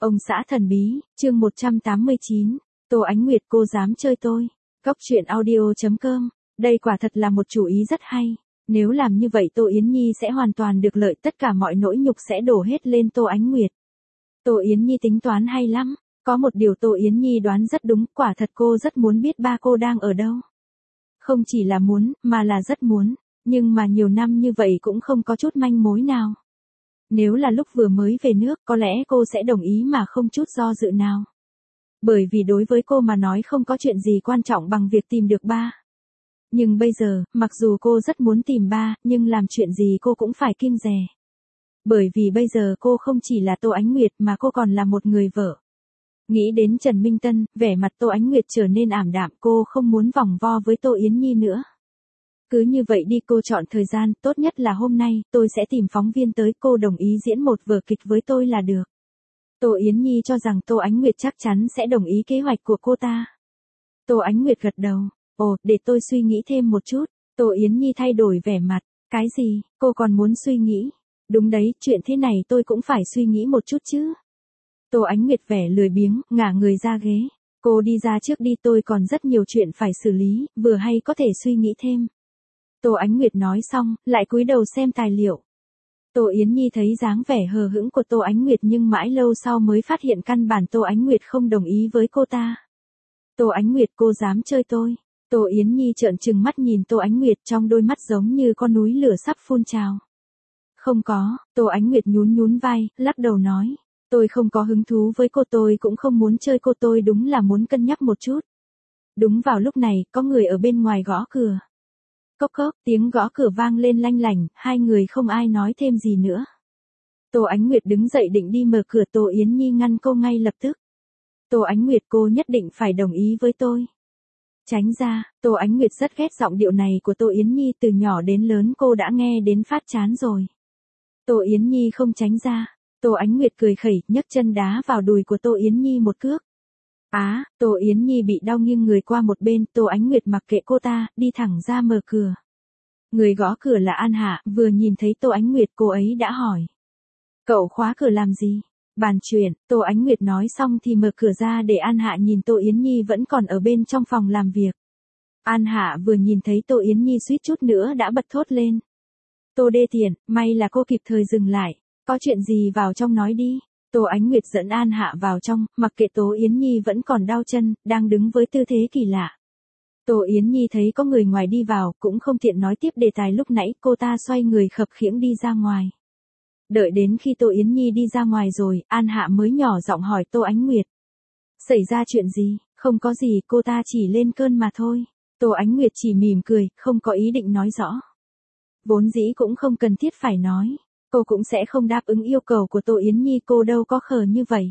Ông xã thần bí, chương 189, Tô Ánh Nguyệt cô dám chơi tôi. Góc truyện audio.com, đây quả thật là một chủ ý rất hay. Nếu làm như vậy Tô Yến Nhi sẽ hoàn toàn được lợi, tất cả mọi nỗi nhục sẽ đổ hết lên Tô Ánh Nguyệt. Tô Yến Nhi tính toán hay lắm, có một điều Tô Yến Nhi đoán rất đúng, quả thật cô rất muốn biết ba cô đang ở đâu. Không chỉ là muốn, mà là rất muốn, nhưng mà nhiều năm như vậy cũng không có chút manh mối nào. Nếu là lúc vừa mới về nước, có lẽ cô sẽ đồng ý mà không chút do dự nào. Bởi vì đối với cô mà nói không có chuyện gì quan trọng bằng việc tìm được ba. Nhưng bây giờ, mặc dù cô rất muốn tìm ba, nhưng làm chuyện gì cô cũng phải kiêng dè. Bởi vì bây giờ cô không chỉ là Tô Ánh Nguyệt mà cô còn là một người vợ. Nghĩ đến Trần Minh Tân, vẻ mặt Tô Ánh Nguyệt trở nên ảm đạm, cô không muốn vòng vo với Tô Yến Nhi nữa. Cứ như vậy đi, cô chọn thời gian, tốt nhất là hôm nay, tôi sẽ tìm phóng viên tới, cô đồng ý diễn một vở kịch với tôi là được. Tô Yến Nhi cho rằng Tô Ánh Nguyệt chắc chắn sẽ đồng ý kế hoạch của cô ta. Tô Ánh Nguyệt gật đầu, ồ, để tôi suy nghĩ thêm một chút. Tô Yến Nhi thay đổi vẻ mặt, cái gì, cô còn muốn suy nghĩ? Đúng đấy, chuyện thế này tôi cũng phải suy nghĩ một chút chứ. Tô Ánh Nguyệt vẻ lười biếng, ngả người ra ghế. Cô đi ra trước đi, tôi còn rất nhiều chuyện phải xử lý, vừa hay có thể suy nghĩ thêm. Tô Ánh Nguyệt nói xong, lại cúi đầu xem tài liệu. Tô Yến Nhi thấy dáng vẻ hờ hững của Tô Ánh Nguyệt nhưng mãi lâu sau mới phát hiện căn bản Tô Ánh Nguyệt không đồng ý với cô ta. Tô Ánh Nguyệt cô dám chơi tôi. Tô Yến Nhi trợn trừng mắt nhìn Tô Ánh Nguyệt, trong đôi mắt giống như con núi lửa sắp phun trào. Không có, Tô Ánh Nguyệt nhún nhún vai, lắc đầu nói. Tôi không có hứng thú với cô, tôi cũng không muốn chơi cô, tôi đúng là muốn cân nhắc một chút. Đúng vào lúc này, có người ở bên ngoài gõ cửa. Cốc cốc, tiếng gõ cửa vang lên lanh lảnh, hai người không ai nói thêm gì nữa. Tô Ánh Nguyệt đứng dậy định đi mở cửa, Tô Yến Nhi ngăn cô ngay lập tức. Tô Ánh Nguyệt cô nhất định phải đồng ý với tôi. Tránh ra, Tô Ánh Nguyệt rất ghét giọng điệu này của Tô Yến Nhi, từ nhỏ đến lớn cô đã nghe đến phát chán rồi. Tô Yến Nhi không tránh ra. Tô Ánh Nguyệt cười khẩy, nhấc chân đá vào đùi của Tô Yến Nhi một cước. Tô Yến Nhi bị đau nghiêng người qua một bên, Tô Ánh Nguyệt mặc kệ cô ta, đi thẳng ra mở cửa. Người gõ cửa là An Hạ, vừa nhìn thấy Tô Ánh Nguyệt cô ấy đã hỏi. Cậu khóa cửa làm gì? Bàn chuyện, Tô Ánh Nguyệt nói xong thì mở cửa ra để An Hạ nhìn Tô Yến Nhi vẫn còn ở bên trong phòng làm việc. An Hạ vừa nhìn thấy Tô Yến Nhi suýt chút nữa đã bật thốt lên. Tô đê tiện, may là cô kịp thời dừng lại. Có chuyện gì vào trong nói đi. Tô Ánh Nguyệt dẫn An Hạ vào trong, mặc kệ Tô Yến Nhi vẫn còn đau chân, đang đứng với tư thế kỳ lạ. Tô Yến Nhi thấy có người ngoài đi vào, cũng không tiện nói tiếp đề tài lúc nãy, cô ta xoay người khập khiễng đi ra ngoài. Đợi đến khi Tô Yến Nhi đi ra ngoài rồi, An Hạ mới nhỏ giọng hỏi Tô Ánh Nguyệt. Xảy ra chuyện gì? Không có gì, cô ta chỉ lên cơn mà thôi. Tô Ánh Nguyệt chỉ mỉm cười, không có ý định nói rõ. Vốn dĩ cũng không cần thiết phải nói. Cô cũng sẽ không đáp ứng yêu cầu của Tô Yến Nhi, cô đâu có khờ như vậy.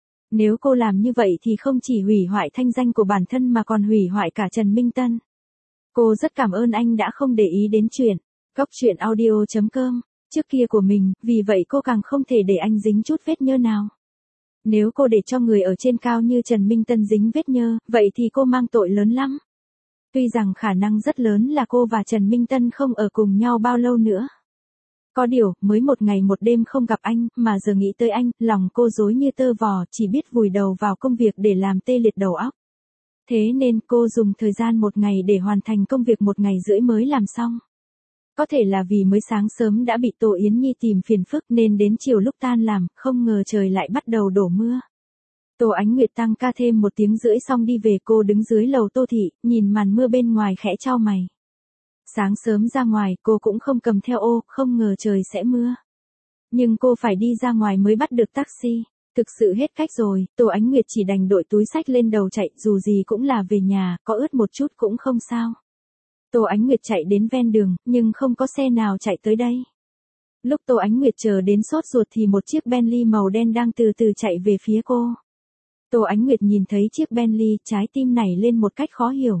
Nếu cô làm như vậy thì không chỉ hủy hoại thanh danh của bản thân mà còn hủy hoại cả Trần Minh Tân. Cô rất cảm ơn anh đã không để ý đến chuyện góc truyện audio.com trước kia của mình, vì vậy cô càng không thể để anh dính chút vết nhơ nào. Nếu cô để cho người ở trên cao như Trần Minh Tân dính vết nhơ, vậy thì cô mang tội lớn lắm. Tuy rằng khả năng rất lớn là cô và Trần Minh Tân không ở cùng nhau bao lâu nữa. Có điều, mới một ngày một đêm không gặp anh, mà giờ nghĩ tới anh, lòng cô rối như tơ vò, chỉ biết vùi đầu vào công việc để làm tê liệt đầu óc. Thế nên cô dùng thời gian một ngày để hoàn thành công việc 1 ngày rưỡi mới làm xong. Có thể là vì mới sáng sớm đã bị Tô Yến Nhi tìm phiền phức nên đến chiều lúc tan làm, không ngờ trời lại bắt đầu đổ mưa. Tô Ánh Nguyệt tăng ca thêm 1 tiếng rưỡi xong đi về, cô đứng dưới lầu Tô Thị, nhìn màn mưa bên ngoài khẽ chau mày. Sáng sớm ra ngoài, cô cũng không cầm theo ô, không ngờ trời sẽ mưa. Nhưng cô phải đi ra ngoài mới bắt được taxi. Thực sự hết cách rồi, Tô Ánh Nguyệt chỉ đành đội túi xách lên đầu chạy, dù gì cũng là về nhà, có ướt một chút cũng không sao. Tô Ánh Nguyệt chạy đến ven đường, nhưng không có xe nào chạy tới đây. Lúc Tô Ánh Nguyệt chờ đến sốt ruột thì một chiếc Bentley màu đen đang từ từ chạy về phía cô. Tô Ánh Nguyệt nhìn thấy chiếc Bentley, trái tim nảy lên một cách khó hiểu.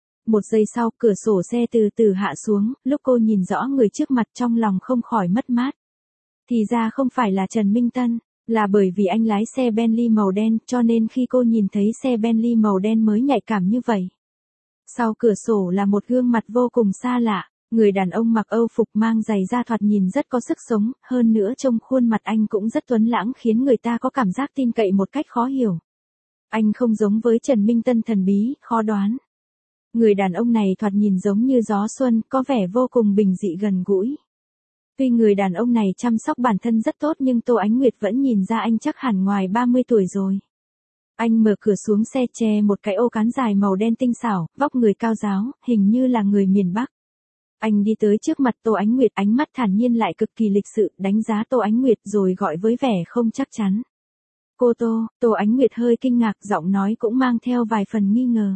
1 giây sau, cửa sổ xe từ từ hạ xuống, lúc cô nhìn rõ người trước mặt trong lòng không khỏi mất mát. Thì ra không phải là Trần Minh Tân, là bởi vì anh lái xe Bentley màu đen, cho nên khi cô nhìn thấy xe Bentley màu đen mới nhạy cảm như vậy. Sau cửa sổ là một gương mặt vô cùng xa lạ. Người đàn ông mặc Âu phục mang giày da thoạt nhìn rất có sức sống, hơn nữa trông khuôn mặt anh cũng rất tuấn lãng khiến người ta có cảm giác tin cậy một cách khó hiểu. Anh không giống với Trần Minh Tân thần bí, khó đoán. Người đàn ông này thoạt nhìn giống như gió xuân, có vẻ vô cùng bình dị gần gũi. Tuy người đàn ông này chăm sóc bản thân rất tốt nhưng Tô Ánh Nguyệt vẫn nhìn ra anh chắc hẳn ngoài 30 tuổi rồi. Anh mở cửa xuống xe che một cái ô cán dài màu đen tinh xảo, vóc người cao ráo, hình như là người miền Bắc. Anh đi tới trước mặt Tô Ánh Nguyệt, ánh mắt thản nhiên lại cực kỳ lịch sự, đánh giá Tô Ánh Nguyệt rồi gọi với vẻ không chắc chắn. Cô Tô Ánh Nguyệt hơi kinh ngạc, giọng nói cũng mang theo vài phần nghi ngờ.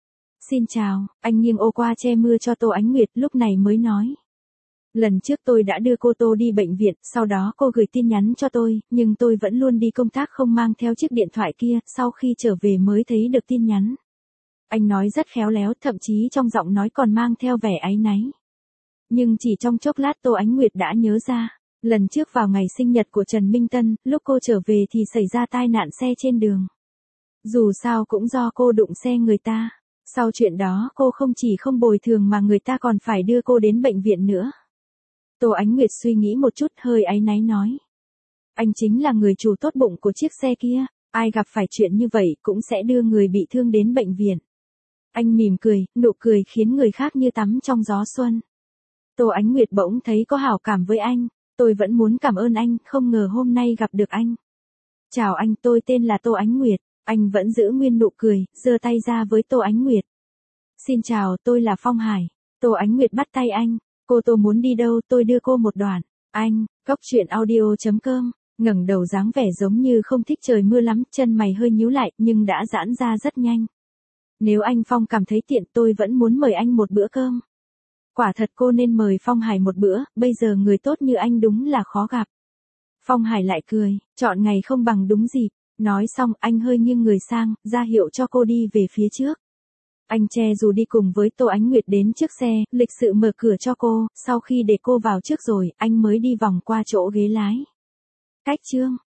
Xin chào, anh nghiêng ô qua che mưa cho Tô Ánh Nguyệt, lúc này mới nói. Lần trước tôi đã đưa cô Tô đi bệnh viện, sau đó cô gửi tin nhắn cho tôi, nhưng tôi vẫn luôn đi công tác không mang theo chiếc điện thoại kia, sau khi trở về mới thấy được tin nhắn. Anh nói rất khéo léo, thậm chí trong giọng nói còn mang theo vẻ áy náy. Nhưng chỉ trong chốc lát Tô Ánh Nguyệt đã nhớ ra, lần trước vào ngày sinh nhật của Trần Minh Tân, lúc cô trở về thì xảy ra tai nạn xe trên đường. Dù sao cũng do cô đụng xe người ta, sau chuyện đó cô không chỉ không bồi thường mà người ta còn phải đưa cô đến bệnh viện nữa. Tô Ánh Nguyệt suy nghĩ một chút hơi áy náy nói. Anh chính là người chủ tốt bụng của chiếc xe kia, ai gặp phải chuyện như vậy cũng sẽ đưa người bị thương đến bệnh viện. Anh mỉm cười, nụ cười khiến người khác như tắm trong gió xuân. Tô Ánh Nguyệt bỗng thấy có hảo cảm với anh, tôi vẫn muốn cảm ơn anh, không ngờ hôm nay gặp được anh. Chào anh, tôi tên là Tô Ánh Nguyệt, anh vẫn giữ nguyên nụ cười, giơ tay ra với Tô Ánh Nguyệt. Xin chào, tôi là Phong Hải. Tô Ánh Nguyệt bắt tay anh, cô Tô muốn đi đâu tôi đưa cô một đoạn. Anh, Cóc Truyện Audio.com, ngẩng đầu dáng vẻ giống như không thích trời mưa lắm, chân mày hơi nhíu lại nhưng đã giãn ra rất nhanh. Nếu anh Phong cảm thấy tiện tôi vẫn muốn mời anh một bữa cơm. Quả thật cô nên mời Phong Hải một bữa, bây giờ người tốt như anh đúng là khó gặp. Phong Hải lại cười, chọn ngày không bằng đúng dịp. Nói xong anh hơi nghiêng người sang, ra hiệu cho cô đi về phía trước. Anh che dù đi cùng với Tô Ánh Nguyệt đến trước xe, lịch sự mở cửa cho cô, sau khi để cô vào trước rồi, anh mới đi vòng qua chỗ ghế lái. Cách chương